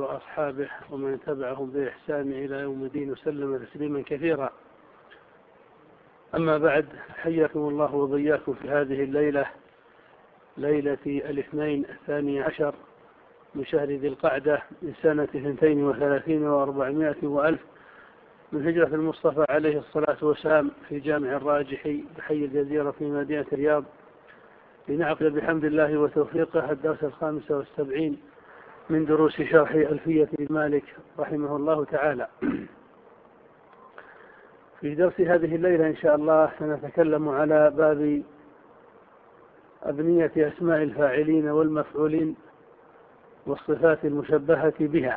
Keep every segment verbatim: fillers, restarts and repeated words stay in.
وأصحابه ومن تبعهم بإحسان إلى يوم الدين وسلم تسليما كثيرا. أما بعد، حياكم الله وبياكم في هذه الليلة، ليلة الاثنين الثاني عشر من شهر ذي القعدة من سنة اثنتين وثلاثين وأربعمائة وألف من هجرة المصطفى عليه الصلاة والسلام، في جامع الراجحي بحي الجزيرة في مدينة الرياض، لنعقد بحمد الله وتوفيقه الدرس الخامس والسبعين من دروس شرح ألفية مالك رحمه الله تعالى. في درس هذه الليلة إن شاء الله سنتكلم على باب أبنية أسماء الفاعلين والمفعولين والصفات المشبهة بها.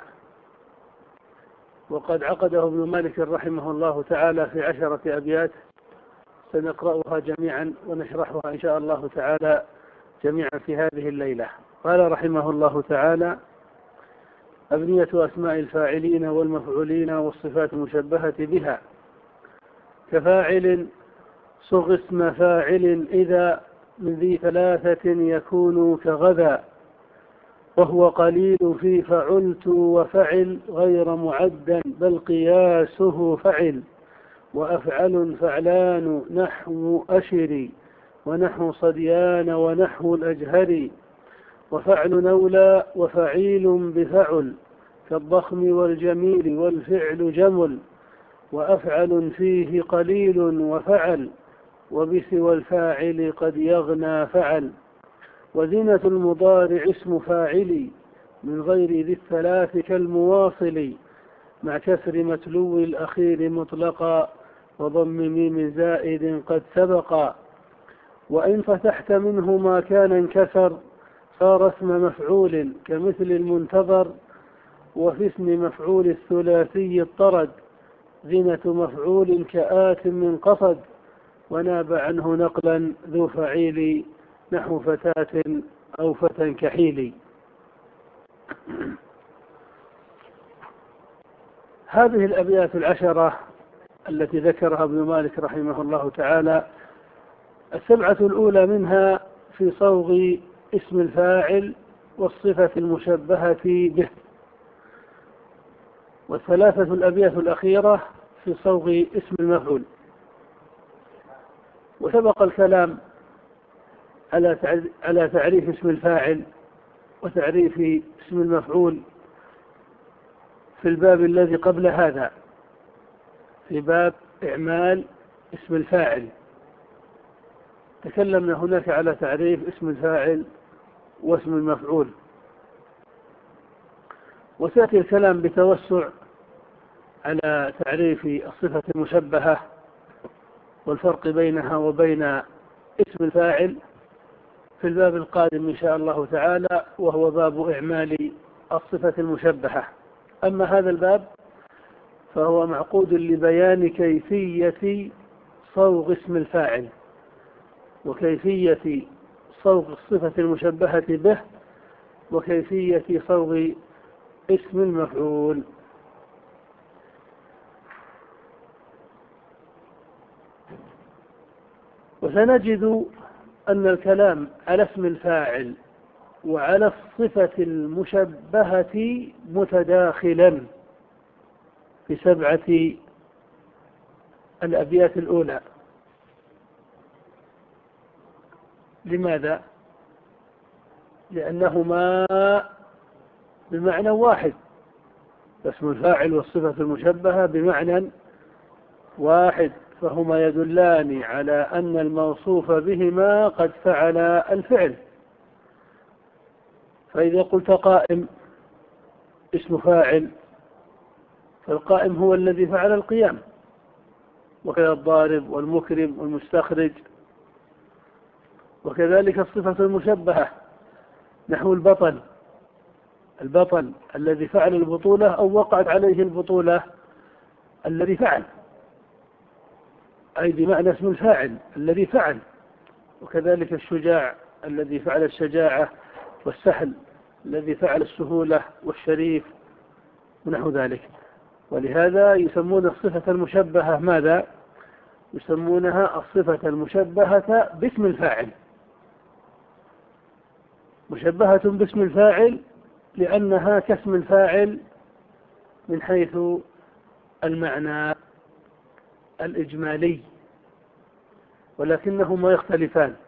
وقد عقده ابن مالك رحمه الله تعالى في عشرة أبيات سنقرأها جميعا ونشرحها إن شاء الله تعالى جميعا في هذه الليلة. قال رحمه الله تعالى: أبنية أسماء الفاعلين والمفعولين والصفات المشبهة بها. كفاعل صغ اسم فاعل إذا من ذي ثلاثة يكون كغذا، وهو قليل في فعلت وفعل غير معدا بل قياسه فعل، وأفعل فعلان نحو أشري ونحو صديان ونحو الأجهري، وفعل نولى وفعيل بفعل كالضخم والجميل والفعل جمل، وأفعل فيه قليل وفعل وبسوى الفاعل قد يغنى فعل، وزنة المضارع اسم فاعل من غير ذي الثلاث كالمواصل مع كسر متلو الأخير مطلقا وضم ميم زائد قد سبقا، وإن فتحت منه ما كان انكسر صار اسم مفعول كمثل المنتظر، وفي اسم مفعول الثلاثي الطرد زنة مفعول كآت من قصد، وناب عنه نقلا ذو فعيل نحو فتاة أو فتى كحيل. هذه الأبيات العشرة التي ذكرها ابن مالك رحمه الله تعالى، السبعة الأولى منها في صوغ اسم الفاعل والصفة المشبهة به، والثلاثة الأبيات الأخيرة في صوغ اسم المفعول. وسبق الكلام على تعريف اسم الفاعل وتعريف اسم المفعول في الباب الذي قبل هذا، في باب إعمال اسم الفاعل تكلمنا هناك على تعريف اسم الفاعل واسم المفعول، وسيأتي الكلام بتوسع على تعريف الصفة المشبهة والفرق بينها وبين اسم الفاعل في الباب القادم إن شاء الله تعالى، وهو باب إعمال الصفة المشبهة. أما هذا الباب فهو معقود لبيان كيفية صوغ اسم الفاعل وكيفية صوغ الصفة المشبهة به وكيفية صوغ اسم المفعول. وسنجد أن الكلام على اسم الفاعل وعلى الصفة المشبهة متداخلا في سبعة الأبيات الأولى. لماذا؟ لأنهما بمعنى واحد، اسم الفاعل والصفة المشبهة بمعنى واحد، فهما يدلان على أن الموصوف بهما قد فعل الفعل. فإذا قلت قائم اسم فاعل، فالقائم هو الذي فعل القيام، وكذا الضارب والمكرم والمستخرج، وكذلك الصفة المشبهة نحو البطل، البطل الذي فعل البطولة أو وقعت عليه البطولة الذي فعل، أي بمعنى اسم الفاعل الذي فعل. وكذلك الشجاع الذي فعل الشجاعة، والسهل الذي فعل السهولة، والشريف ونحو ذلك. ولهذا يسمون الصفة المشبهة ماذا؟ يسمونها الصفة المشبهة باسم الفاعل، مشبهة باسم الفاعل لأنها كاسم الفاعل من حيث المعنى الإجمالي، ولكنهما يختلفان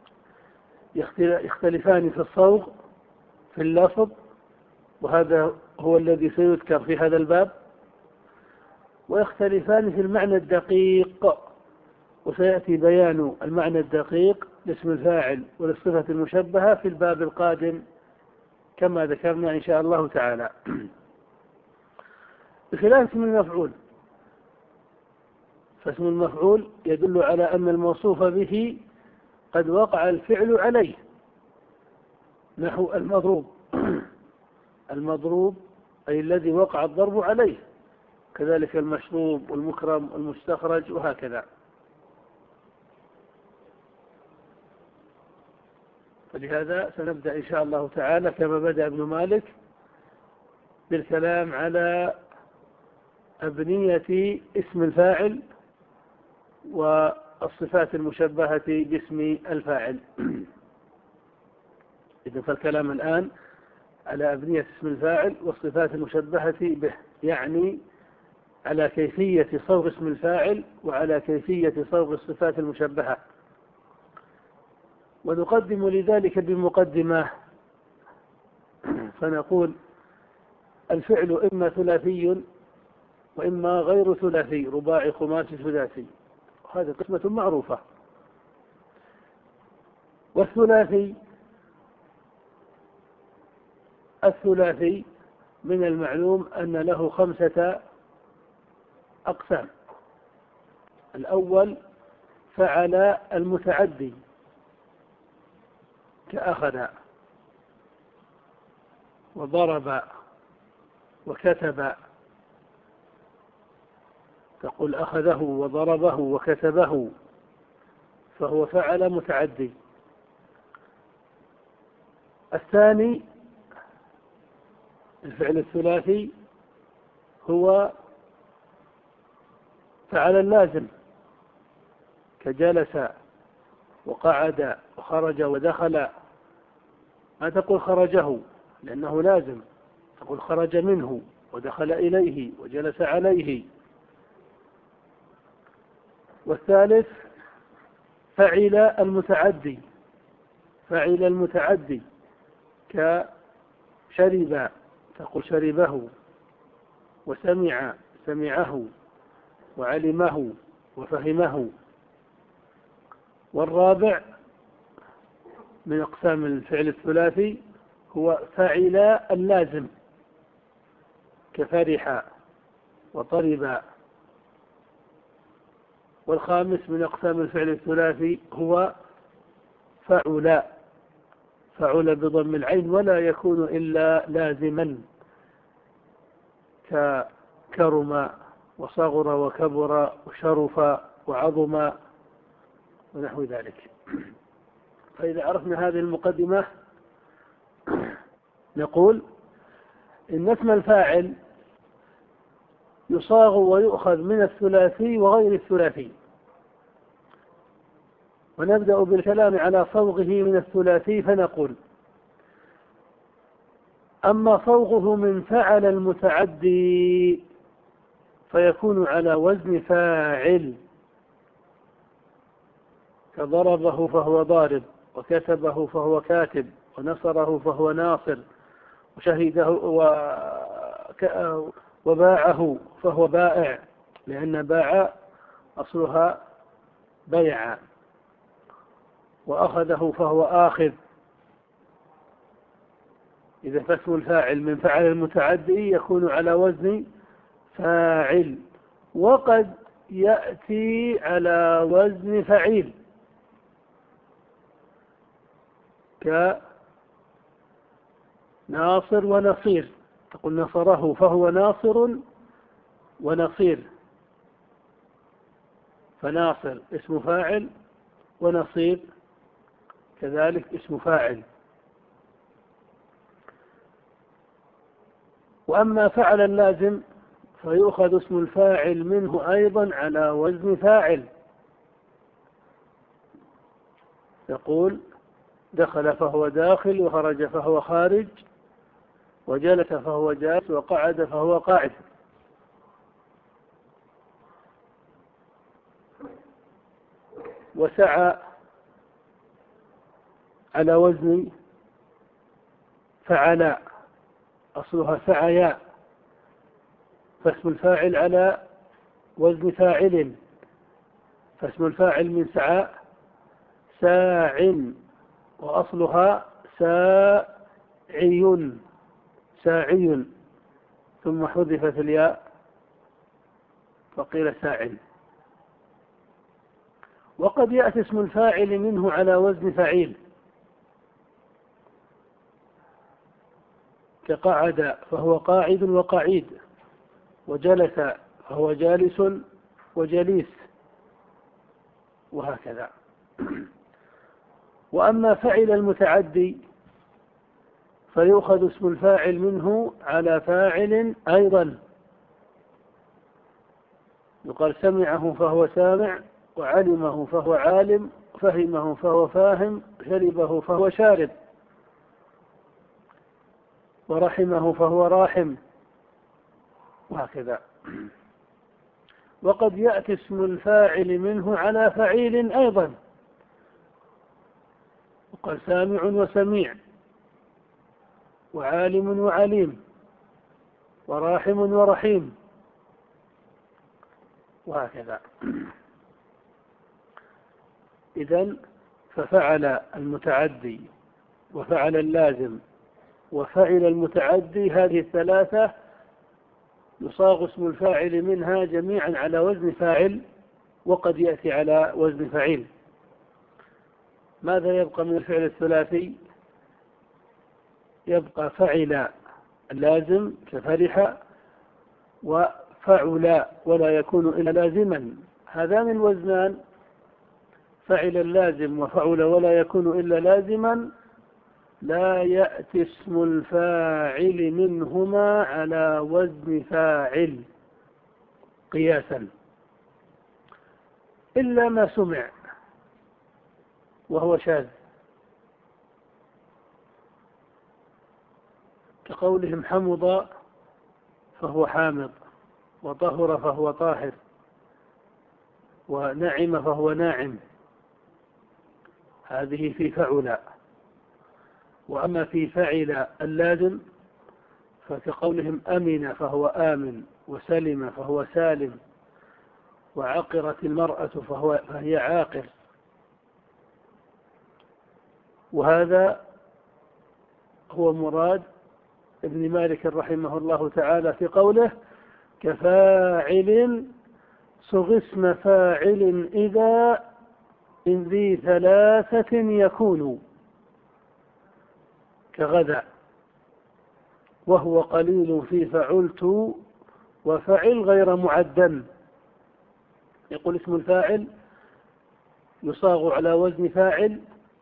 يختلفان في الصوغ في اللفظ، وهذا هو الذي سيذكر في هذا الباب، ويختلفان في المعنى الدقيق، وسيأتي بيان المعنى الدقيق لاسم الفاعل وللصفة المشبهة في الباب القادم كما ذكرنا إن شاء الله تعالى. بخلاف اسم المفعول، فاسم المفعول يدل على أن الموصوف به قد وقع الفعل عليه، نحو المضروب المضروب أي الذي وقع الضرب عليه، كذلك المشروب والمكرم والمستخرج وهكذا. فلهذا سنبدأ إن شاء الله تعالى كما بدأ ابن مالك بالكلام على أبنية اسم الفاعل والصفات المشبهة باسم الفاعل. إذن فالكلام الآن على أبنية اسم الفاعل والصفات المشبهة به، يعني على كيفية صوغ اسم الفاعل وعلى كيفية صوغ الصفات المشبهة. ونقدم لذلك بمقدمة فنقول: الفعل إما ثلاثي وإما غير ثلاثي، رباعي خماسي ثلاثي، وهذه قسمة معروفة. والثلاثي الثلاثي من المعلوم أن له خمسة أقسام. الأول فعل المتعدي كأخذ وضرب وكتب، تقول أخذه وضربه وكتبه، فهو فعل متعدي. الثاني الفعل الثلاثي هو فعل اللازم كجلس وقعد وخرج ودخل، ما تقول خرجه لأنه لازم، تقول خرج منه ودخل إليه وجلس عليه. والثالث فعل المتعدي فعل المتعدي كشرب، تقول شربه، وسمع سمعه، وعلمه وفهمه. والرابع من أقسام الفعل الثلاثي هو فعل اللازم كفرح وطرب. والخامس من أقسام الفعل الثلاثي هو فعل فعل بضم العين ولا يكون إلا لازما ككرم وصغر وكبر وشرف وعظم ونحو ذلك. فإذا عرفنا هذه المقدمة نقول إن اسم الفاعل يصاغ ويؤخذ من الثلاثي وغير الثلاثي. ونبدأ بالكلام على صوغه من الثلاثي، فنقول: أما صوغه من فعل المتعدي فيكون على وزن فاعل، كضربه فهو ضارب، وكتبه فهو كاتب، ونصره فهو ناصر، وشهده وباعه فهو بائع، لأن باع أصلها بيع، وأخذه فهو آخذ. إذا فاسم الفاعل من فعل المتعدي يكون على وزن فاعل، وقد يأتي على وزن فعيل كناصر ونصير، تقول نصره فهو ناصر ونصير، فناصر اسم فاعل ونصير كذلك اسم فاعل. وأما فعل اللازم فيؤخذ اسم الفاعل منه أيضا على وزن فاعل، يقول دخل فهو داخل، وخرج فهو خارج، وجلس فهو جالس، وقعد فهو قاعد. وسعى على وزن فعلا، أصلها سعيا، فاسم الفاعل على وزن فاعل، فاسم الفاعل من سعى ساع، وأصلها ساعي ساعي، ثم حذفت الياء فقيل ساع. وقد يأتي اسم الفاعل منه على وزن فعيل، كقعد فهو قاعد وقعيد، وجلس فهو جالس وجليس، وهكذا. وأما فعل المتعدي فيؤخذ اسم الفاعل منه على فاعل أيضا، يقال سمعه فهو سامع، وعلمه فهو عالم، فهمه فهو فاهم، شربه فهو شارب، ورحمه فهو راحم، وهكذا. وقد يأتي اسم الفاعل منه على فعيل أيضا، وقال سامع وسميع، وعالم وعليم، وراحم ورحيم، وهكذا. إذن ففعل المتعدي وفعل اللازم وفعل المتعدي، هذه الثلاثة يصاغ اسم الفاعل منها جميعا على وزن فاعل، وقد يأتي على وزن فعيل. ماذا يبقى من الفعل الثلاثي؟ يبقى فعل اللازم كفرح، وفعل ولا يكون إلا لازما، هذان الوزنان، فعل اللازم وفعل ولا يكون إلا لازما، لا يأتي اسم الفاعل منهما على وزن فاعل قياسا، إلا ما سمع وهو شاذ، كقولهم حمض فهو حامض، وطهر فهو طاهر، ونعم فهو ناعم، هذه في فعل. وأما في فعل اللازم فكقولهم أمن فهو آمن، وسلم فهو سالم، وعقرت المرأة فهو فهي عاقر. وهذا هو مراد ابن مالك رحمه الله تعالى في قوله كفاعل صغ اسم فاعل إذا من ذي ثلاثة يكون، كغدا، وهو قليل في فعلت، وفعل غير معدن. يقول اسم الفاعل يصاغ على وزن فاعل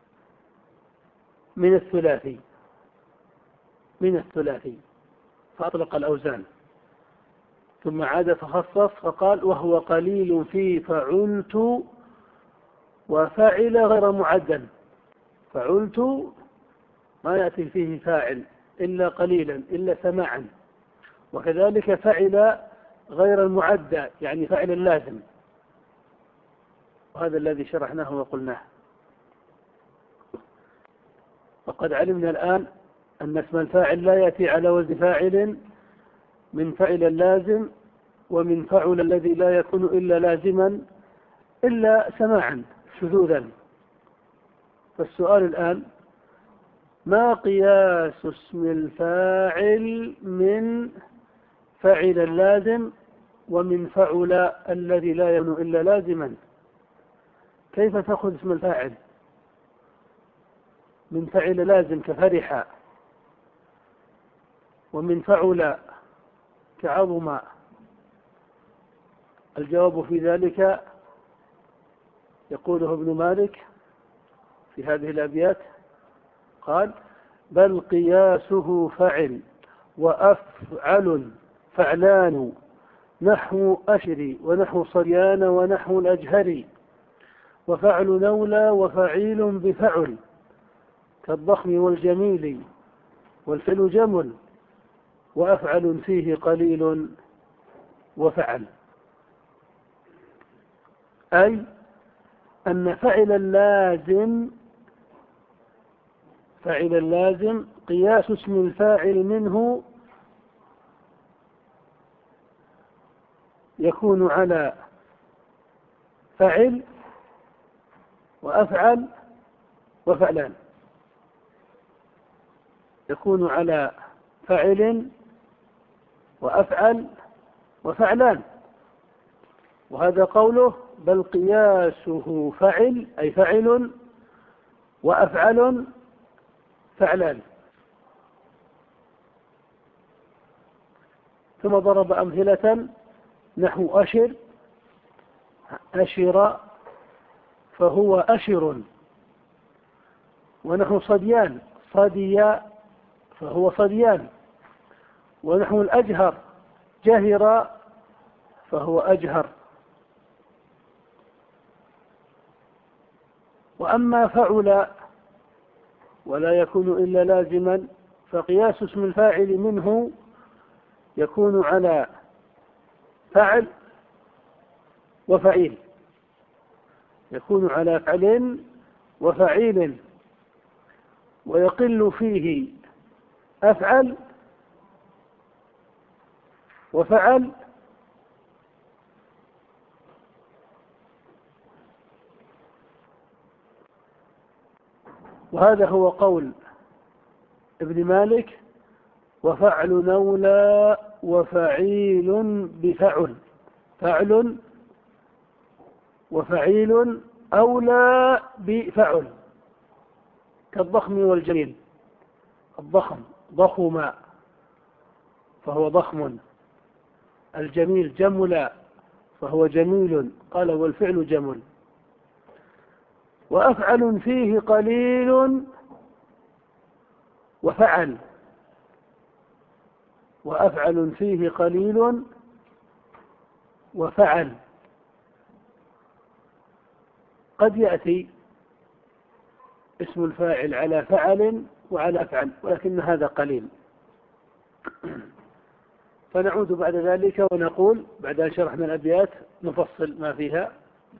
من الثلاثي من الثلاثي فأطلق الأوزان، ثم عاد فخصص فقال وهو قليل في فعلت، وفعل غير معدن. فعلت ما يأتي فيه فاعل إلا قليلا إلا سماعا، وكذلك فعل غير المعدى يعني فعل اللازم، وهذا الذي شرحناه وقلناه. وقد علمنا الآن أن اسم الفاعل لا يأتي على وزن فاعل من فعل اللازم ومن فعل الذي لا يكون إلا لازما إلا سماعا شذوذا. فالسؤال الآن ما قياس اسم الفاعل من فعل اللازم ومن فعل الذي لا يكون إلا لازما؟ كيف تأخذ اسم الفاعل من فعل لازم كفرح، ومن فعل كعظم؟ الجواب في ذلك يقوله ابن مالك في هذه الأبيات، قال بل قياسه فعل وأفعل فعلان، نحو أشري ونحو صريان ونحو الأجهري، وفعل نولى وفعيل بفعل، كالضخم والجميل، والفعل جمل وأفعل فيه قليل وفعل. أي أن فعل اللازم فعل اللازم قياس اسم الفاعل منه يكون على فعل وأفعل وفعلان، يكون على فعل وأفعل وفعلان. وهذا قوله بل قياسه فعل، أي فعل وأفعل فعلان. ثم ضرب أمثلة نحو أشر، أشر فهو أشر، ونحو صديان، صدي فهو صديان، ونحو الأجهر، جهر فهو أجهر. وأما فعل ولا يكون إلا لازما فقياس اسم الفاعل منه يكون على فعل وفعيل، يكون على فعل وفعيل، ويقل فيه أفعل وفعل وهذا هو قول ابن مالك: وفعل نولى وفعيل بفعل، فعل وفعيل أولى بفعل، كالضخم والجميل. الضخم ضخم فهو ضخم، الجميل جمل فهو جميل، قال والفعل جمل. وأفعل فيه قليل وفعل، وأفعل فيه قليل وفعل. قد يأتي اسم الفاعل على فعل وعلى أفعل، ولكن هذا قليل. فنعود بعد ذلك ونقول بعد أن شرحنا الأبيات نفصل ما فيها.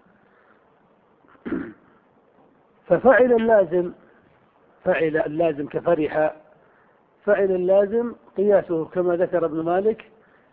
ففعل اللازم، فعل اللازم كفرح، فعل اللازم قياسه كما ذكر ابن مالك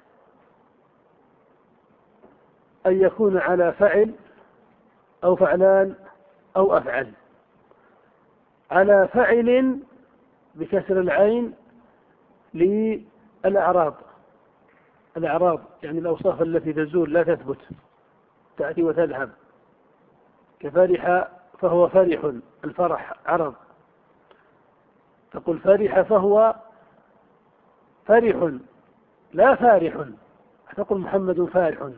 أن يكون على فعل أو فعلان أو أفعل. على فعل بكسر العين للأعراض، الأعراض يعني الأوصاف التي تزول لا تثبت، تأتي وتذهب، كفرح فهو فرح، الفرح عرض، تقول فرح فهو فرح لا فارح، تقول محمد فارح،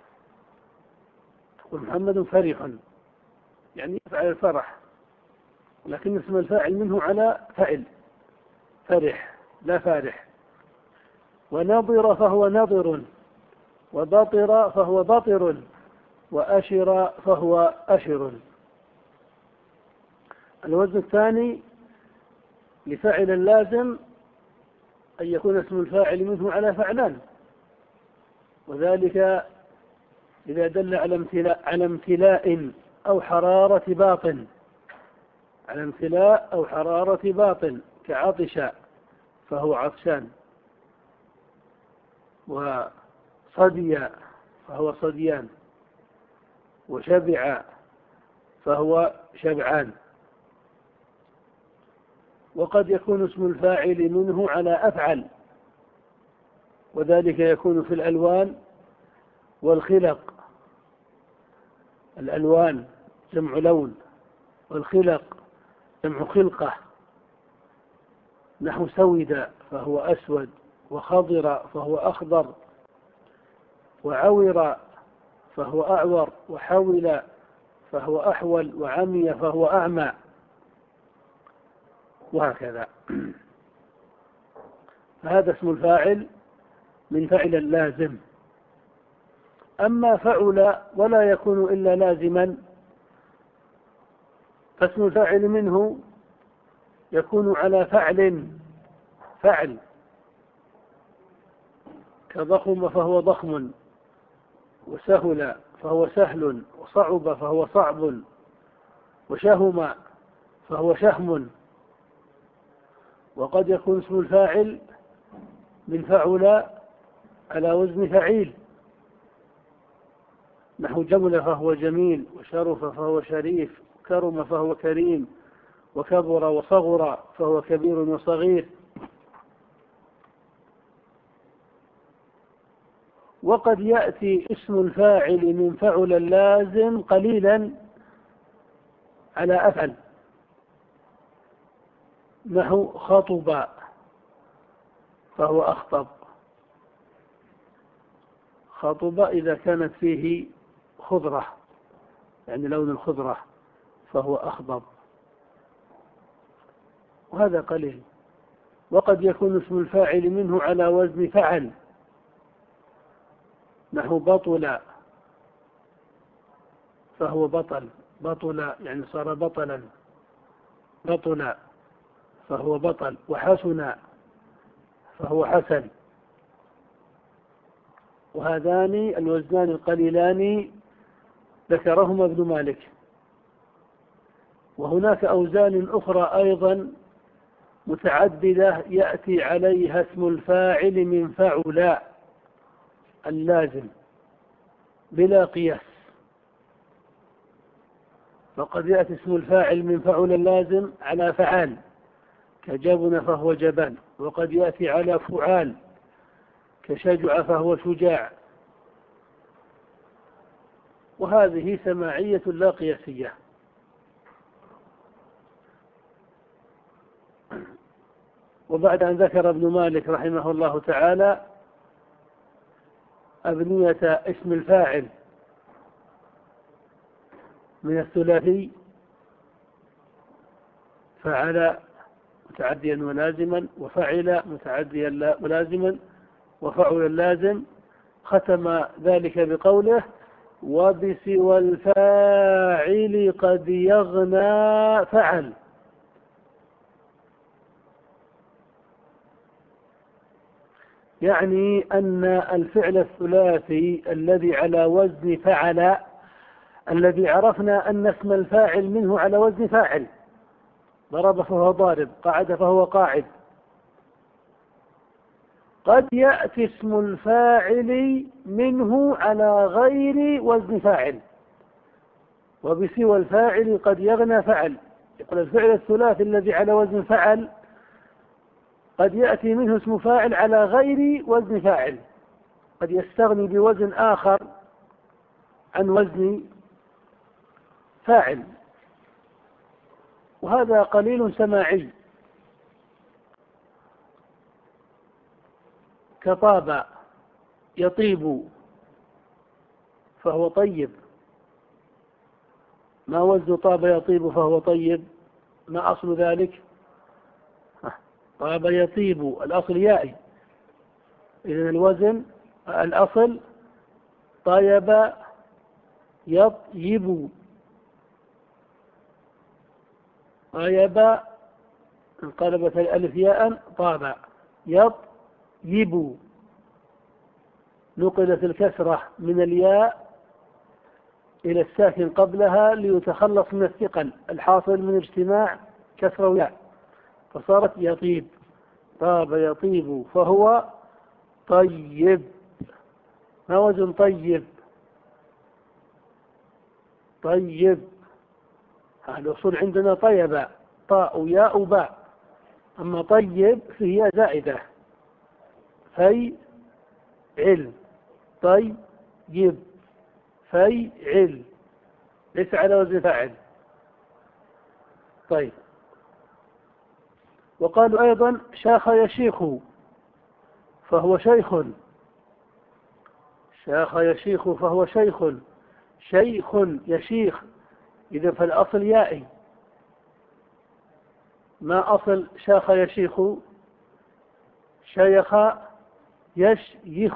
تقول محمد فرح يعني يفعل الفرح، لكن اسم الفاعل منه على فعل، فرح لا فارح. ونظر فهو نظر، وبطر فهو بطر، وأشر فهو أشر. الوزن الثاني لفعل اللازم أن يكون اسم الفاعل منه على فعلان، وذلك إذا دل على امتلاء, على امتلاء أو حرارة باطن، على امتلاء أو حرارة باطن، كعطش فهو عطشان، وصدي فهو صديان، وشبع فهو شبعان. وقد يكون اسم الفاعل منه على أفعل، وذلك يكون في الألوان والخلق. الألوان جمع لون، والخلق جمع خلقة، نحو سود فهو أسود، وخضر فهو أخضر، وعور فهو أعور، وحول فهو أحول، وعمي فهو أعمى، وهكذا. فهذا اسم الفاعل من فعل اللازم. أما فعل ولا يكون إلا لازما فاسم الفاعل منه يكون على فعل، فعل كضخم فهو ضخم، وسهل فهو سهل، وصعب فهو صعب، وشهم فهو شهم. وقد يكون اسم الفاعل من فعل على وزن فعيل، نحو جمل فهو جميل، وشرف فهو شريف، وكرم فهو كريم، وكبر وصغر فهو كبير وصغير. وقد يأتي اسم الفاعل من فعل اللازم قليلا على أفعل، نحو خطب فهو أخطب. خطب إذا كانت فيه خضرة، يعني لون الخضرة، فهو أخضب، وهذا قليل. وقد يكون اسم الفاعل منه على وزن فعل، نحو بطل فهو بطل، بطل يعني صار بطلا، بطل فهو بطل، وحسن فهو حسن. وهذان الوزنان القليلان ذكرهما ابن مالك. وهناك أوزان أخرى أيضا متعددة يأتي عليها اسم الفاعل من فعل اللازم بلا قياس. فقد يأتي اسم الفاعل من فعل اللازم على فعال، كجبن فهو جبان. وقد يأتي على فعال، كشجع فهو شجاع. وهذه سماعية لا قياسية. وبعد أن ذكر ابن مالك رحمه الله تعالى أبنية اسم الفاعل من الثلاثي، فعل متعديا ولازما، وفعل متعديا ولازما، وفعل اللازم، ختم ذلك بقوله: وبسوى الفاعل قد يغنى فعل. يعني أن الفعل الثلاثي الذي على وزن فعل، الذي عرفنا أن اسم الفاعل منه على وزن فاعل، ضرب فهو ضارب، قعد فهو قاعد، قد يأتي اسم الفاعل منه على غير وزن فاعل. وبسوى الفاعل قد يغنى فعل، يقول الفعل الثلاثي الذي على وزن فعل قد يأتي منه اسم فاعل على غير وزن فاعل، قد يستغني بوزن آخر عن وزن فاعل. وهذا قليل سماعي، كطاب يطيب فهو طيب. ما وزن طاب يطيب فهو طيب؟ ما أصل ذلك؟ طاب يطيب الأصل يائي، إذن الوزن الأصل طيب يطيب. طيب انقلبت الألف ياء، طاب يطيب، نقلت الكسرة من الياء إلى الساكن قبلها ليتخلص من الثقل الحاصل من اجتماع كسرة وياء، فصارت يطيب. طاب يطيب فهو طيب. ما وزن طيب؟ طيب الأصول عندنا طيب، طاء ياء باء، أما طيب فهي زائدة، في علم، طيب في علم، ليس على وزن فاعل. طيب. وقالوا أيضا شاخ يشيخ فهو شيخ، شاخ يشيخ فهو شيخ، شيخ يشيخ، إذا فالأصل يائي. ما أصل شاخ يشيخ؟ شيخ يشيخ،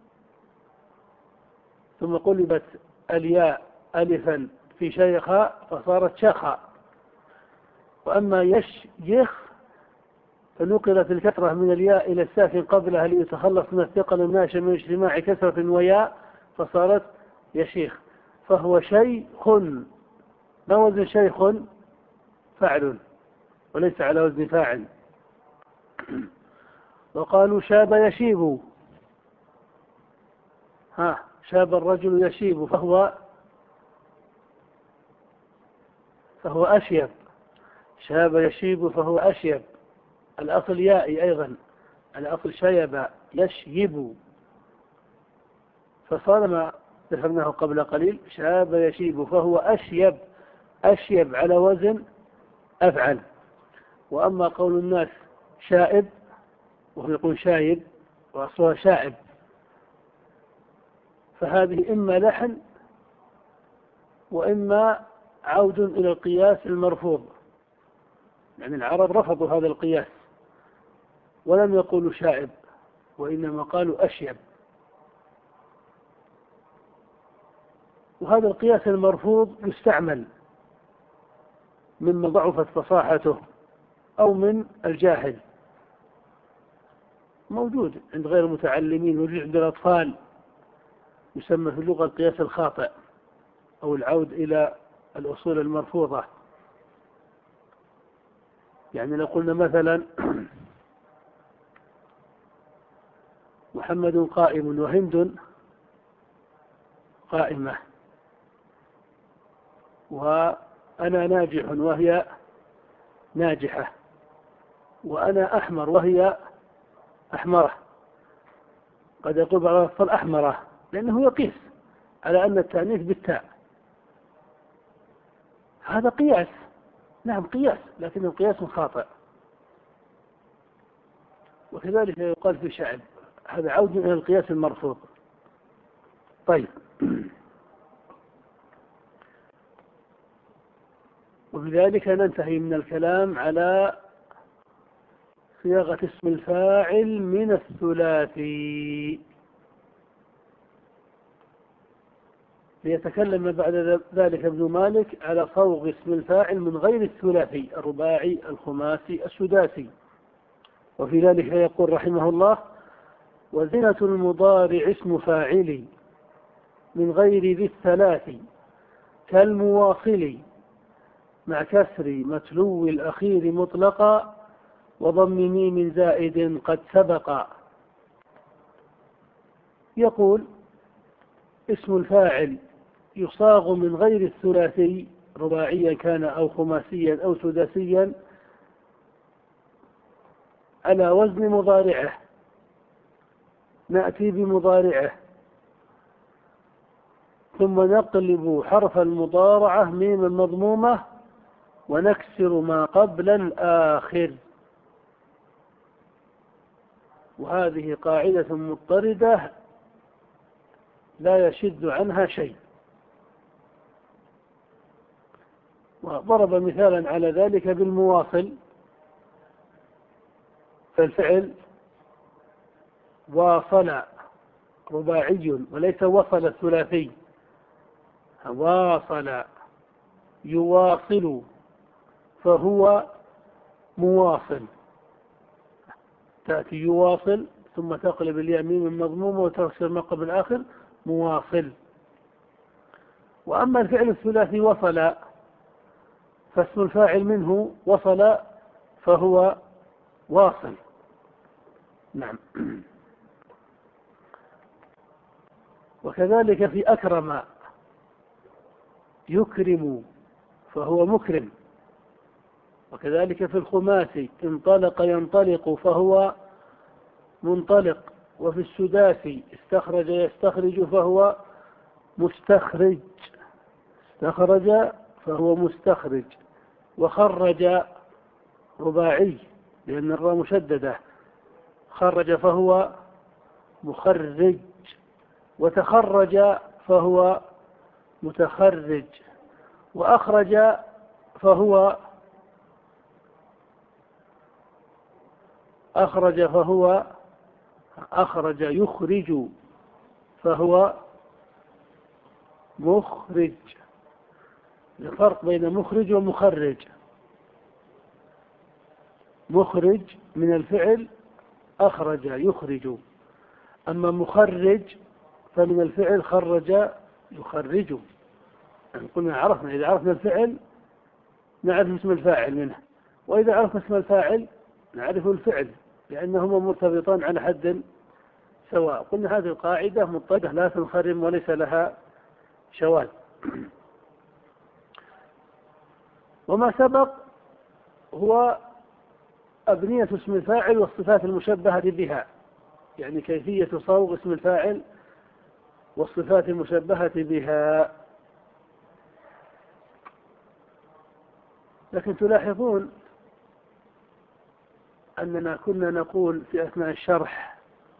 ثم قلبت الياء ألفا في شيخ فصارت شخ. وأما يشيخ فنقلت الكسرة من الياء إلى الساكن قبلها ليتخلص من الثقل الناشئ من اجتماع كسرة وياء فصارت يشيخ. فهو شيخ. ما وزن شيخ؟ فعل وليس على وزن فاعل. وقالوا شاب يشيب. ها شاب الرجل يشيب فهو فهو أشيب. شاب يشيب فهو أشيب. الأصل يائي أيضا، الأصل شيب يشيب، فصار ما ذكرناه قبل قليل شاب يشيب فهو أشيب. أشيب على وزن أفعل. وأما قول الناس شائب وهو يقول شايب وأصلها شائب، فهذه إما لحن وإما عود إلى القياس المرفوض. يعني العرب رفضوا هذا القياس ولم يقولوا شائب وإنما قالوا أشيب. وهذا القياس المرفوض يستعمل ممن ضعفت فصاحته أو من الجاهل، موجود عند غير المتعلمين، موجود عند الأطفال، يسمى في اللغة القياس الخاطئ أو العود إلى الأصول المرفوضة. يعني لو قلنا مثلا محمد قائم وهند قائمة، وأنا ناجح وهي ناجحة، وأنا أحمر وهي أحمرة. قد يقول بعض الأطفال أحمرة لأنه يقيس على أن التأنيث بالتاء. هذا قياس، نعم قياس، لكن القياس خاطئ. وكذلك يقال في شعب، هذا عود إلى القياس المرفوض. طيب، وبذلك ننتهي من الكلام على صياغة اسم الفاعل من الثلاثي. ليتكلم بعد ذلك ابن مالك على صوغ اسم الفاعل من غير الثلاثي الرباعي الخماسي السداسي. وفي ذلك يقول رحمه الله: وزنة المضارع اسم فاعل من غير ذي الثلاث كالمواصل مع كسر متلو الأخير مطلقا وضم ميم زائد قد سبق. يقول اسم الفاعل يصاغ من غير الثلاثي رباعيا كان أو خماسيا أو سداسيا على وزن مضارعه. نأتي بمضارعه ثم نقلب حرف المضارعة ميم المضمومة ونكسر ما قبل الآخر. وهذه قاعدة مضطردة لا يشد عنها شيء. وضرب مثالا على ذلك بالمواصل، فالفعل واصل رباعي وليس وصل الثلاثي. واصل يواصل فهو مواصل. تأتي يواصل ثم تقلب الياء ميم المضمومة وتكسر ما قبل الآخر مواصل. وأما الفعل الثلاثي وصل فاسم الفاعل منه وصل فهو واصل. نعم. وكذلك في أكرم يكرم فهو مكرم. وكذلك في الخماسي انطلق ينطلق فهو منطلق. وفي السداسي استخرج يستخرج فهو مستخرج. استخرج فهو مستخرج. وخرج رباعي لأن الراء مشددة، خرج فهو مخرج. وتخرج فهو متخرج. وأخرج فهو أخرج فهو أخرج يخرج فهو مخرج. الفرق بين مخرج ومخرج: مخرج من الفعل أخرج يخرج، أما مخرج فمن الفعل خرج يخرج. يعني قلنا عرفنا إذا عرفنا الفعل نعرف اسم الفاعل منه، وإذا عرفنا اسم الفاعل نعرف الفعل، لأنهما مرتبطان على حد سواء. قلنا هذه القاعدة مضطردة لا تنخرم وليس لها شواذ. وما سبق هو أبنية اسم الفاعل والصفات المشبهة بها، يعني كيفية صوغ اسم الفاعل والصفات المشبهة بها. لكن تلاحظون أننا كنا نقول في أثناء الشرح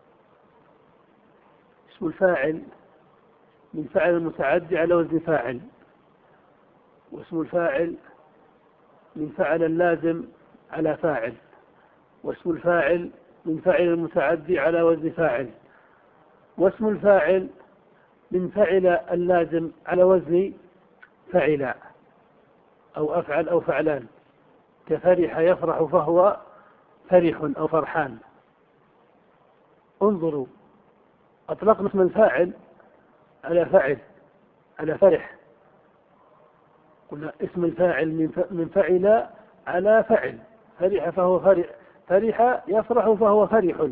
اسم الفاعل من فعل المتعدي على وزن فاعل، واسم الفاعل من فعل اللازم على فاعل، واسم الفاعل من فعل المتعدي على وزن فاعل، واسم الفاعل من فعل اللازم على وزن فعل أو أفعل أو فعلان، كفرح يفرح فهو فرح أو فرحان. انظروا، أطلقنا اسم الفاعل على فعل على فرح، قلنا اسم الفاعل من فعل على فعل، فرح فهو فرح فرح يفرح فهو فرح.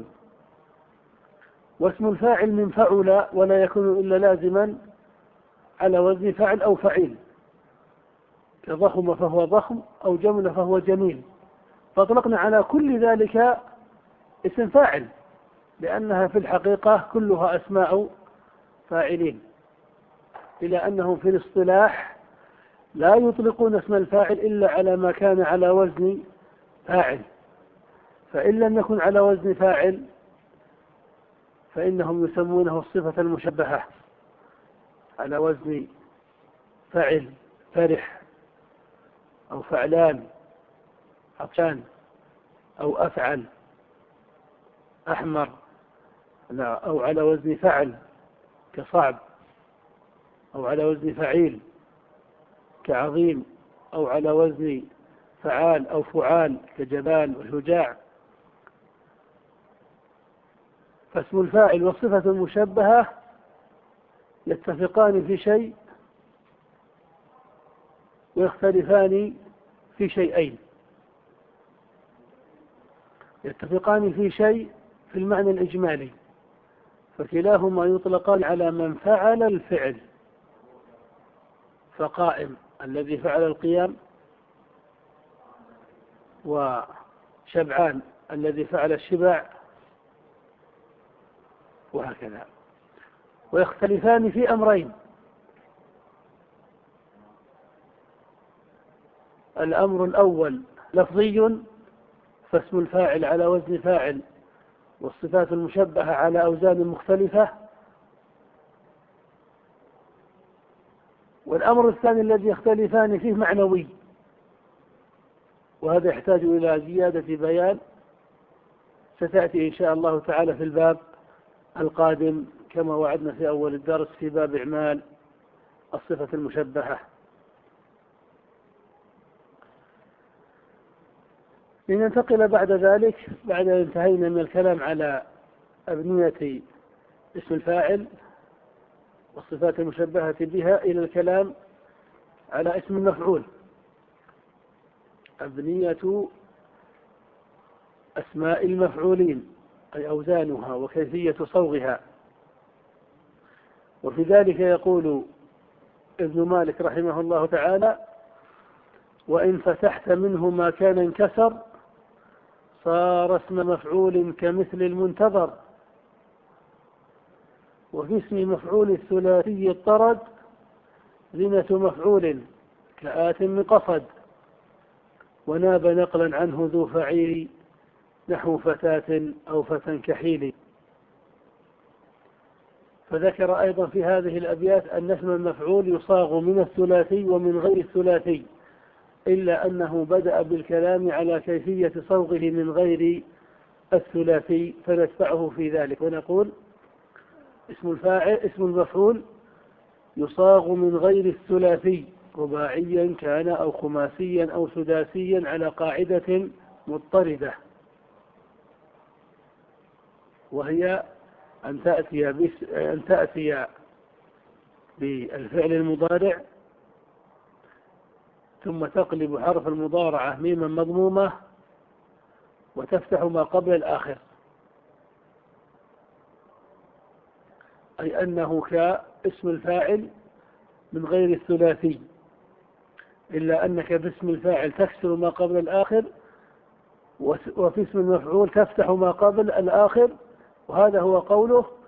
واسم الفاعل من فعل ولا يكون إلا لازما على وزن فعل أو فعيل، كضخم فهو ضخم أو جمل فهو جميل. فأطلقنا على كل ذلك اسم فاعل، لأنها في الحقيقة كلها أسماء فاعلين، إلى أنهم في الاصطلاح لا يطلقون اسم الفاعل إلا على ما كان على وزن فاعل، فإن لم يكن على وزن فاعل فإنهم يسمونه الصفة المشبهة على وزن فعل، فرح أو فعلان عطشان أو أفعل أحمر، أو على وزن فعل كصعب، أو على وزن فعيل كعظيم، أو على وزن فعال أو فعال كجبال وشجاع. فاسم الفاعل والصفة المشبهة يتفقان في شيء ويختلفان في شيئين. يتفقان في شيء في المعنى الإجمالي، فكلاهما يطلقان على من فعل الفعل، فقائم الذي فعل القيام، وشبعان الذي فعل الشبع، وهكذا. ويختلفان في أمرين: الأمر الأول لفظي، فاسم الفاعل على وزن فاعل والصفات المشبهة على أوزان مختلفة. والأمر الثاني الذي يختلفان فيه معنوي، وهذا يحتاج إلى زيادة بيان ستأتي إن شاء الله تعالى في الباب القادم، كما وعدنا في أول الدرس في باب إعمال الصفة المشبهة. لننتقل بعد ذلك، بعد أن انتهينا من الكلام على أبنية اسم الفاعل والصفات المشبهة بها، إلى الكلام على اسم المفعول، أبنية أسماء المفعولين أي أوزانها وكيفية صوغها. وفي ذلك يقول ابن مالك رحمه الله تعالى: وإن فتحت منه ما كان انكسر صار اسم مفعول كمثل المنتظر. وفي اسم مفعول الثلاثي الطرد زنة مفعول كآت من قصد، وناب نقلا عنه ذو فعيل نحو فتاة أو فتى كحيل. فذكر أيضا في هذه الأبيات أن اسم المفعول يصاغ من الثلاثي ومن غير الثلاثي، إلا أنه بدأ بالكلام على كيفية صوغه من غير الثلاثي، فنتبعه في ذلك ونقول: اسم الفاعل اسم المفعول يصاغ من غير الثلاثي، رباعيا كان أو خماسيا أو سداسيا، على قاعدة مضطردة، وهي أن تأتي بس أن تأتي بالفعل المضارع ثم تقلب حرف المضارعة ميما مضمومة وتفتح ما قبل الآخر، أي أنه كاسم الفاعل من غير الثلاثي، إلا أنك باسم الفاعل تكسر ما قبل الآخر، وفي اسم المفعول تفتح ما قبل الآخر. وهذا هو قوله